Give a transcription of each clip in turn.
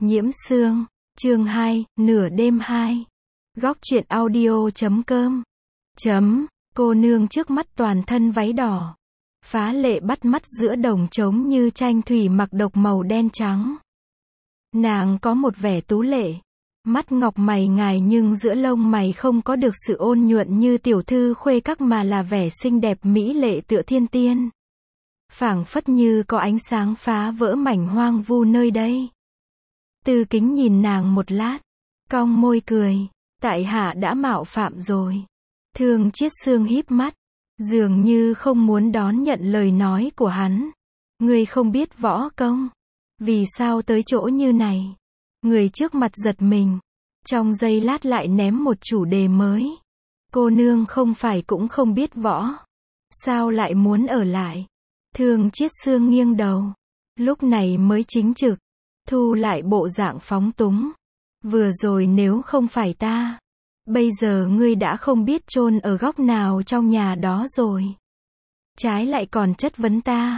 Nhiễm Sương, chương 2, nửa đêm 2. Góc truyện audio.com. Cô nương trước mắt toàn thân váy đỏ, phá lệ bắt mắt giữa đồng trống như tranh thủy mặc độc màu đen trắng. Nàng có một vẻ tú lệ, mắt ngọc mày ngài nhưng giữa lông mày không có được sự ôn nhuận như tiểu thư khuê các mà là vẻ xinh đẹp mỹ lệ tựa thiên tiên. Phảng phất như có ánh sáng phá vỡ mảnh hoang vu nơi đây. Tư Kính nhìn nàng một lát, cong môi cười, tại hạ đã mạo phạm rồi. Thương Chiết Sương híp mắt, dường như không muốn đón nhận lời nói của hắn. Ngươi không biết võ công, vì sao tới chỗ như này? Người trước mặt giật mình, trong giây lát lại ném một chủ đề mới. Cô nương không phải cũng không biết võ, sao lại muốn ở lại? Thương Chiết Sương nghiêng đầu, lúc này mới chính trực, thu lại bộ dạng phóng túng. Vừa rồi nếu không phải ta, bây giờ ngươi đã không biết chôn ở góc nào trong nhà đó rồi. Trái lại còn chất vấn ta.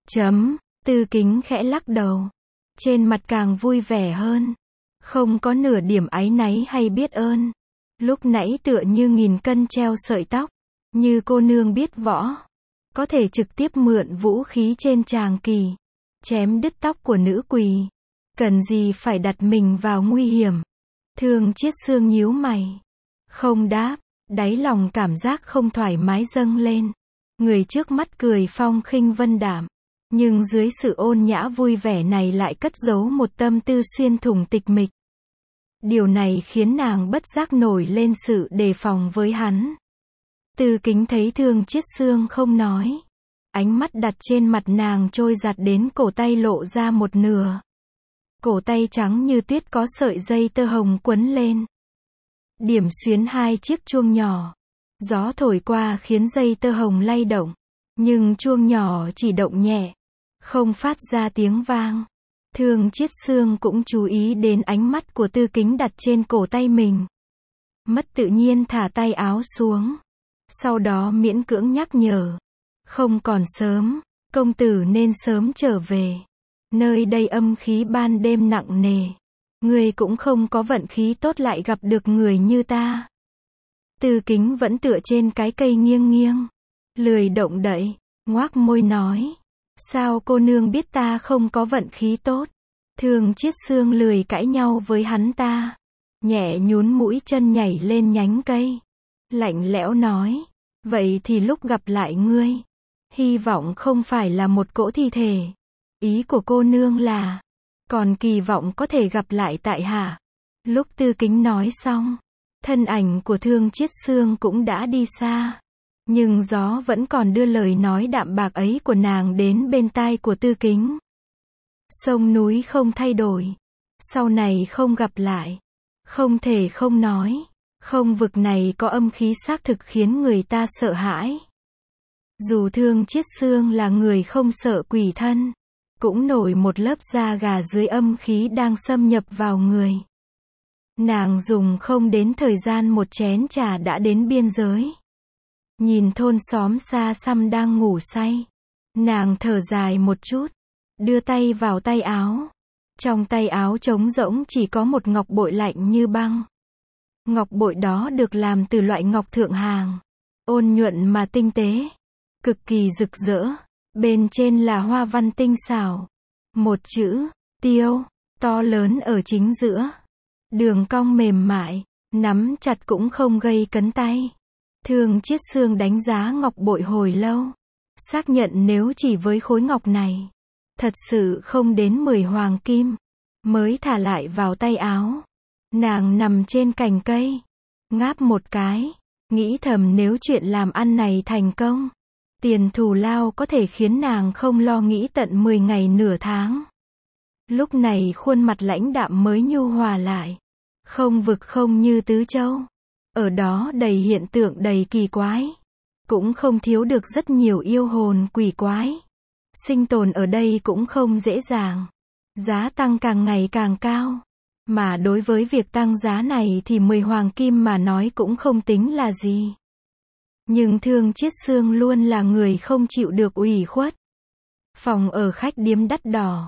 Tư Kính khẽ lắc đầu, trên mặt càng vui vẻ hơn, không có nửa điểm áy náy hay biết ơn. Lúc nãy tựa như nghìn cân treo sợi tóc, như cô nương biết võ, có thể trực tiếp mượn vũ khí trên tràng kỳ, chém đứt tóc của nữ quỳ, cần gì phải đặt mình vào nguy hiểm. Thương Chiết Sương nhíu mày, không đáp, đáy lòng cảm giác không thoải mái dâng lên. Người trước mắt cười phong khinh vân đạm, nhưng dưới sự ôn nhã vui vẻ này lại cất giấu một tâm tư xuyên thủng tịch mịch. Điều này khiến nàng bất giác nổi lên sự đề phòng với hắn. Tư Kính thấy Thương Chiết Sương không nói, ánh mắt đặt trên mặt nàng trôi giạt đến cổ tay lộ ra một nửa. Cổ tay trắng như tuyết có sợi dây tơ hồng quấn lên. Điểm xuyến hai chiếc chuông nhỏ. Gió thổi qua khiến dây tơ hồng lay động, nhưng chuông nhỏ chỉ động nhẹ, không phát ra tiếng vang. Thương Chiết Sương cũng chú ý đến ánh mắt của Tư Kính đặt trên cổ tay mình. Mất tự nhiên thả tay áo xuống, sau đó miễn cưỡng nhắc nhở, không còn sớm, công tử nên sớm trở về. Nơi đây âm khí ban đêm nặng nề, ngươi cũng không có vận khí tốt lại gặp được người như ta. Tư Kính vẫn tựa trên cái cây nghiêng nghiêng, lười động đậy, ngoác môi nói, sao cô nương biết ta không có vận khí tốt? Thương Chiết Sương lười cãi nhau với hắn ta, nhẹ nhún mũi chân nhảy lên nhánh cây, lạnh lẽo nói, vậy thì lúc gặp lại ngươi, hy vọng không phải là một cỗ thi thể. Ý của cô nương là, còn kỳ vọng có thể gặp lại tại hạ. Lúc Tư Kính nói xong, thân ảnh của Thương Chiết Sương cũng đã đi xa, nhưng gió vẫn còn đưa lời nói đạm bạc ấy của nàng đến bên tai của Tư Kính. Sông núi không thay đổi, sau này không gặp lại, không thể không nói, không vực này có âm khí xác thực khiến người ta sợ hãi. Dù Thương Chiết Sương là người không sợ quỷ thân, cũng nổi một lớp da gà dưới âm khí đang xâm nhập vào người. Nàng dùng không đến thời gian một chén trà đã đến biên giới. Nhìn thôn xóm xa xăm đang ngủ say, nàng thở dài một chút, đưa tay vào tay áo. Trong tay áo trống rỗng chỉ có một ngọc bội lạnh như băng. Ngọc bội đó được làm từ loại ngọc thượng hàng, ôn nhuận mà tinh tế, cực kỳ rực rỡ. Bên trên là hoa văn tinh xảo, một chữ tiêu to lớn ở chính giữa, đường cong mềm mại, nắm chặt cũng không gây cấn tay. Thương Chiết Sương đánh giá ngọc bội hồi lâu, xác nhận nếu chỉ với khối ngọc này, thật sự không đến 10 hoàng kim, mới thả lại vào tay áo. Nàng nằm trên cành cây, ngáp một cái, nghĩ thầm nếu chuyện làm ăn này thành công, tiền thù lao có thể khiến nàng không lo nghĩ tận 10 ngày nửa tháng. Lúc này khuôn mặt lãnh đạm mới nhu hòa lại, không vực không như Tứ Châu, ở đó đầy hiện tượng đầy kỳ quái, cũng không thiếu được rất nhiều yêu hồn quỷ quái. Sinh tồn ở đây cũng không dễ dàng, giá tăng càng ngày càng cao, mà đối với việc tăng giá này thì 10 hoàng kim mà nói cũng không tính là gì. Nhưng Thương Chiết Sương luôn là người không chịu được ủy khuất. Phòng ở khách điếm đắt đỏ,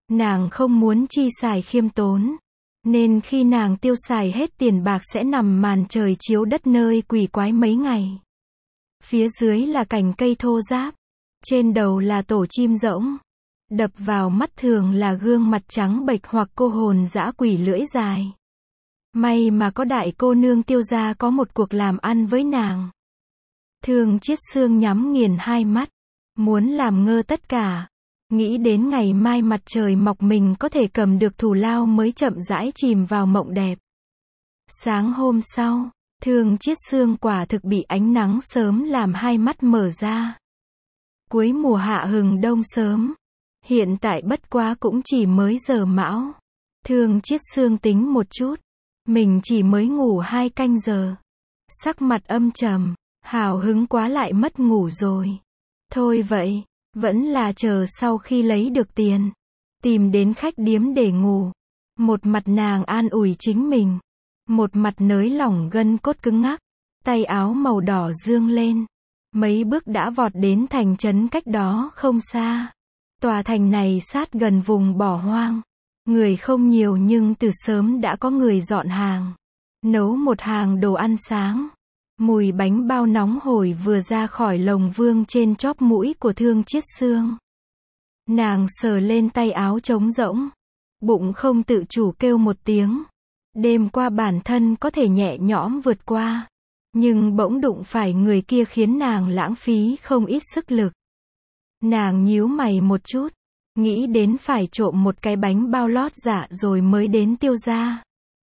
Nàng không muốn chi xài khiêm tốn, nên khi nàng tiêu xài hết tiền bạc sẽ nằm màn trời chiếu đất nơi quỷ quái mấy ngày. Phía dưới là cành cây thô ráp, trên đầu là tổ chim rỗng. Đập vào mắt thường là gương mặt trắng bệch hoặc cô hồn dã quỷ lưỡi dài. May mà có đại cô nương Tiêu gia có một cuộc làm ăn với nàng. Thương Chiết Xương nhắm nghiền hai mắt, muốn làm ngơ tất cả. Nghĩ đến ngày mai mặt trời mọc mình có thể cầm được thù lao mới chậm rãi chìm vào mộng đẹp. Sáng hôm sau, Thương Chiết Xương quả thực bị ánh nắng sớm làm hai mắt mở ra. Cuối mùa hạ hừng đông sớm, hiện tại bất quá cũng chỉ mới giờ mão. Thương Chiết Xương tính một chút, mình chỉ mới ngủ 2 canh giờ. Sắc mặt âm trầm, hào hứng quá lại mất ngủ rồi. Thôi vậy, vẫn là chờ sau khi lấy được tiền, tìm đến khách điếm để ngủ. Một mặt nàng an ủi chính mình, một mặt nới lỏng gân cốt cứng ngắc, tay áo màu đỏ dương lên. Mấy bước đã vọt đến thành trấn cách đó không xa. Tòa thành này sát gần vùng bỏ hoang. Người không nhiều nhưng từ sớm đã có người dọn hàng. Nấu một hàng đồ ăn sáng. Mùi bánh bao nóng hổi vừa ra khỏi lồng vương trên chóp mũi của Thương Chiết Xương. Nàng sờ lên tay áo trống rỗng. Bụng không tự chủ kêu một tiếng. Đêm qua bản thân có thể nhẹ nhõm vượt qua. Nhưng bỗng đụng phải người kia khiến nàng lãng phí không ít sức lực. Nàng nhíu mày một chút. Nghĩ đến phải trộm một cái bánh bao lót dạ rồi mới đến Tiêu gia.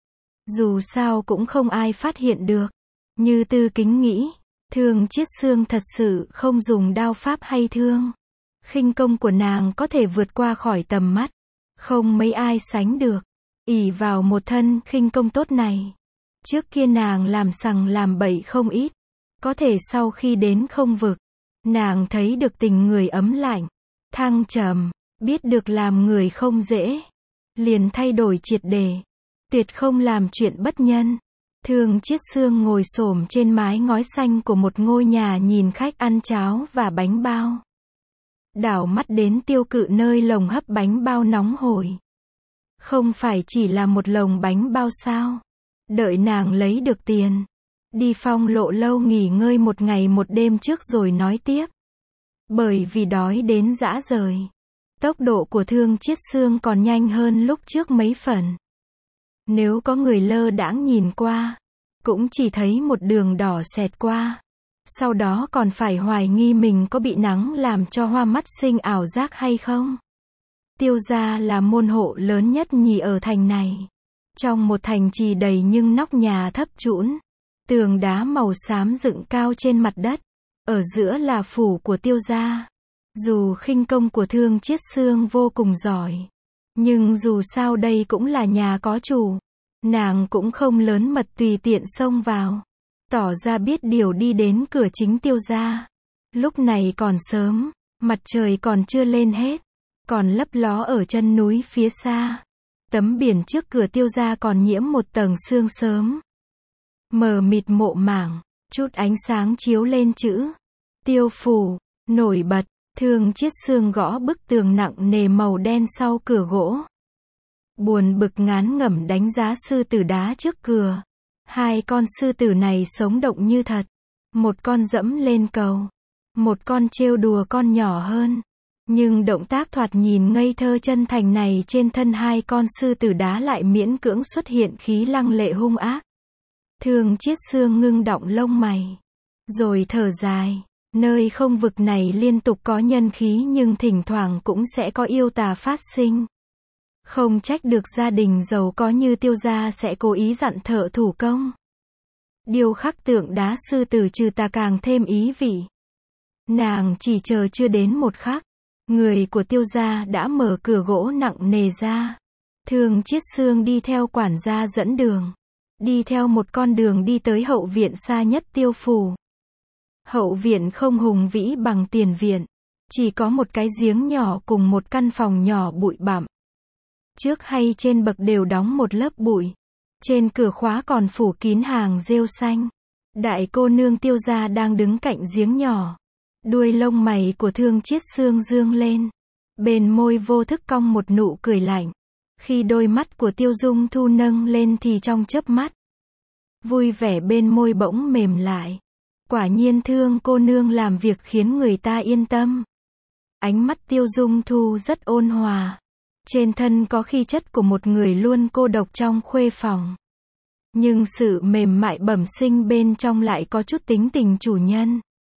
Dù sao cũng không ai phát hiện được. Như Tư Kính nghĩ, Thương Chiết Xương thật sự không dùng đao pháp hay thương. Khinh công của nàng có thể vượt qua khỏi tầm mắt. Không mấy ai sánh được. Ỷ vào một thân khinh công tốt này. Trước kia nàng làm sằng làm bậy không ít. Có thể sau khi đến không vực, nàng thấy được tình người ấm lạnh, thăng trầm, biết được làm người không dễ. Liền thay đổi triệt để. Tuyệt không làm chuyện bất nhân. Thương Chiết Xương ngồi xổm trên mái ngói xanh của một ngôi nhà nhìn khách ăn cháo và bánh bao. Đảo mắt đến Tiêu Cự nơi lồng hấp bánh bao nóng hổi. Không phải chỉ là một lồng bánh bao sao? Đợi nàng lấy được tiền, đi Phong Lộ lâu nghỉ ngơi một ngày một đêm trước rồi nói tiếp. Bởi vì đói đến rã rời, tốc độ của Thương Chiết Xương còn nhanh hơn lúc trước mấy phần. Nếu có người lơ đãng nhìn qua, cũng chỉ thấy một đường đỏ xẹt qua. Sau đó còn phải hoài nghi mình có bị nắng làm cho hoa mắt sinh ảo giác hay không. Tiêu gia là môn hộ lớn nhất nhì ở thành này. Trong một thành trì đầy nhưng nóc nhà thấp trũng, tường đá màu xám dựng cao trên mặt đất. Ở giữa là phủ của Tiêu gia. Dù khinh công của Thương Chiết Xương vô cùng giỏi, nhưng dù sao đây cũng là nhà có chủ. Nàng cũng không lớn mật tùy tiện xông vào. Tỏ ra biết điều đi đến cửa chính Tiêu gia. Lúc này còn sớm, mặt trời còn chưa lên hết, còn lấp ló ở chân núi phía xa. Tấm biển trước cửa Tiêu gia còn nhiễm một tầng sương sớm. Mờ mịt mộ màng, chút ánh sáng chiếu lên chữ Tiêu phủ, nổi bật. Thương Chiết Xương gõ bức tường nặng nề màu đen sau cửa gỗ. Buồn bực ngán ngẩm đánh giá sư tử đá trước cửa. 2 con sư tử này sống động như thật. Một con dẫm lên cầu, một con trêu đùa con nhỏ hơn. Nhưng động tác thoạt nhìn ngây thơ chân thành này trên thân 2 con sư tử đá lại miễn cưỡng xuất hiện khí lăng lệ hung ác. Thương Chiết Xương ngưng đọng lông mày, rồi thở dài. Nơi không vực này liên tục có nhân khí nhưng thỉnh thoảng cũng sẽ có yêu tà phát sinh. Không trách được gia đình giàu có như Tiêu gia sẽ cố ý dặn thợ thủ công điêu khắc tượng đá sư tử trừ tà càng thêm ý vị. Nàng chỉ chờ chưa đến một khắc, người của Tiêu gia đã mở cửa gỗ nặng nề ra. Thương Chiết Xương đi theo quản gia dẫn đường, đi theo một con đường đi tới hậu viện xa nhất Tiêu phủ. Hậu viện không hùng vĩ bằng tiền viện, chỉ có một cái giếng nhỏ cùng một căn phòng nhỏ bụi bặm. Trước hay trên bậc đều đóng một lớp bụi. Trên cửa khóa còn phủ kín hàng rêu xanh. Đại cô nương Tiêu gia đang đứng cạnh giếng nhỏ. Đuôi lông mày của Thương Chiết Xương dương lên. Bên môi vô thức cong một nụ cười lạnh. Khi đôi mắt của Tiêu Dung Thu nâng lên thì trong chớp mắt, vui vẻ bên môi bỗng mềm lại. Quả nhiên Thương cô nương làm việc khiến người ta yên tâm. Ánh mắt Tiêu Dung Thu rất ôn hòa. Trên thân có khí chất của một người luôn cô độc trong khuê phòng. Nhưng sự mềm mại bẩm sinh bên trong lại có chút tính tình chủ nhân.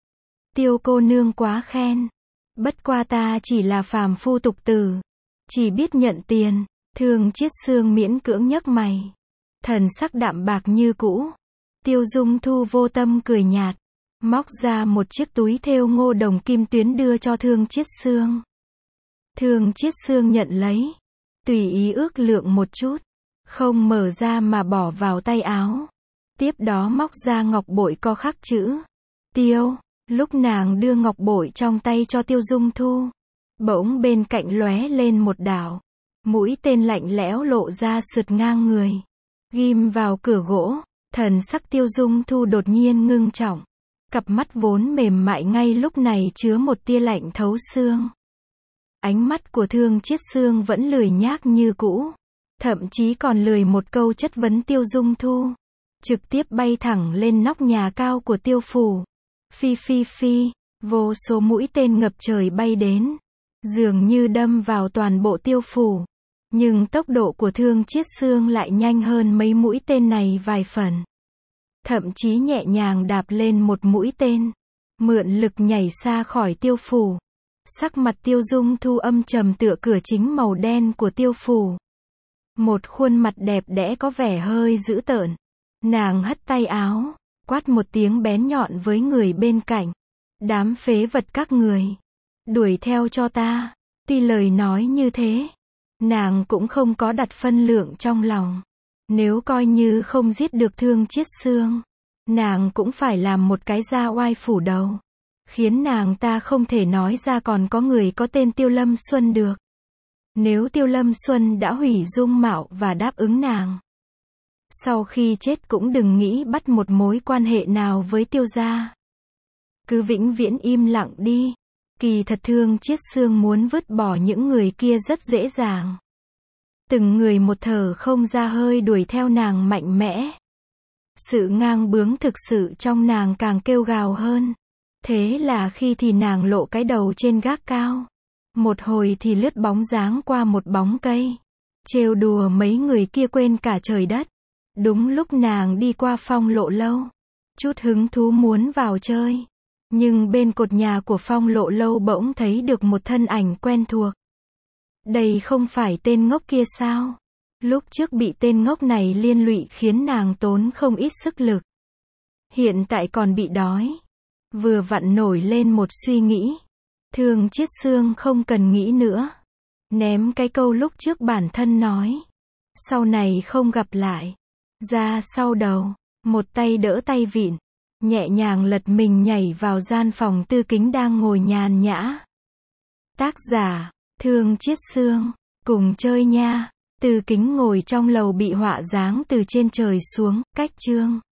Tiêu cô nương quá khen. Bất qua ta chỉ là phàm phu tục tử, chỉ biết nhận tiền. Thương Chiết Xương miễn cưỡng nhấc mày. Thần sắc đạm bạc như cũ. Tiêu Dung Thu vô tâm cười nhạt. Móc ra một chiếc túi thêu ngô đồng kim tuyến đưa cho Thương Chiết Xương. Thương Chiết Xương nhận lấy. Tùy ý ước lượng một chút. Không mở ra mà bỏ vào tay áo. Tiếp đó móc ra ngọc bội có khắc chữ Tiêu. Lúc nàng đưa ngọc bội trong tay cho Tiêu Dung Thu, bỗng bên cạnh lóe lên một đạo mũi tên lạnh lẽo lộ ra sượt ngang người, ghim vào cửa gỗ. Thần sắc Tiêu Dung Thu đột nhiên ngưng trọng. Cặp mắt vốn mềm mại ngay lúc này chứa một tia lạnh thấu xương. Ánh mắt của Thương Chiết Xương vẫn lười nhác như cũ, thậm chí còn lười một câu chất vấn Tiêu Dung Thu, trực tiếp bay thẳng lên nóc nhà cao của Tiêu phủ. Phi phi phi, vô số mũi tên ngập trời bay đến, dường như đâm vào toàn bộ Tiêu phủ. Nhưng tốc độ của Thương Chiết Xương lại nhanh hơn mấy mũi tên này vài phần. Thậm chí nhẹ nhàng đạp lên một mũi tên, mượn lực nhảy xa khỏi Tiêu phủ. Sắc mặt Tiêu Dung Thu âm trầm tựa cửa chính màu đen của Tiêu phủ. Một khuôn mặt đẹp đẽ có vẻ hơi dữ tợn. Nàng hất tay áo, quát một tiếng bén nhọn với người bên cạnh. Đám phế vật các người, đuổi theo cho ta. Tuy lời nói như thế, nàng cũng không có đặt phân lượng trong lòng. Nếu coi như không giết được Thương Chiết Xương, nàng cũng phải làm một cái da oai phủ đầu, khiến nàng ta không thể nói ra còn có người có tên Tiêu Lâm Xuân được. Nếu Tiêu Lâm Xuân đã hủy dung mạo và đáp ứng nàng, sau khi chết cũng đừng nghĩ bắt một mối quan hệ nào với Tiêu gia. Cứ vĩnh viễn im lặng đi. Kỳ thật Thương Chiết Xương muốn vứt bỏ những người kia rất dễ dàng. Từng người một thở không ra hơi đuổi theo nàng mạnh mẽ. Sự ngang bướng thực sự trong nàng càng kêu gào hơn. Thế là khi thì nàng lộ cái đầu trên gác cao, một hồi thì lướt bóng dáng qua một bóng cây, trêu đùa mấy người kia quên cả trời đất. Đúng lúc nàng đi qua Phong Lộ Lâu, chút hứng thú muốn vào chơi, nhưng bên cột nhà của Phong Lộ Lâu bỗng thấy được một thân ảnh quen thuộc. Đây không phải tên ngốc kia sao? Lúc trước bị tên ngốc này liên lụy khiến nàng tốn không ít sức lực. Hiện tại còn bị đói. Vừa vặn nổi lên một suy nghĩ. Thương Chiết Xương không cần nghĩ nữa. Ném cái câu lúc trước bản thân nói. Sau này không gặp lại. Ra sau đầu. Một tay đỡ tay vịn. Nhẹ nhàng lật mình nhảy vào gian phòng Tư Kính đang ngồi nhàn nhã. Tác giả, Thương Chiết Xương. Cùng chơi nha. Tư Kính ngồi trong lầu bị họa giáng từ trên trời xuống. Cách chương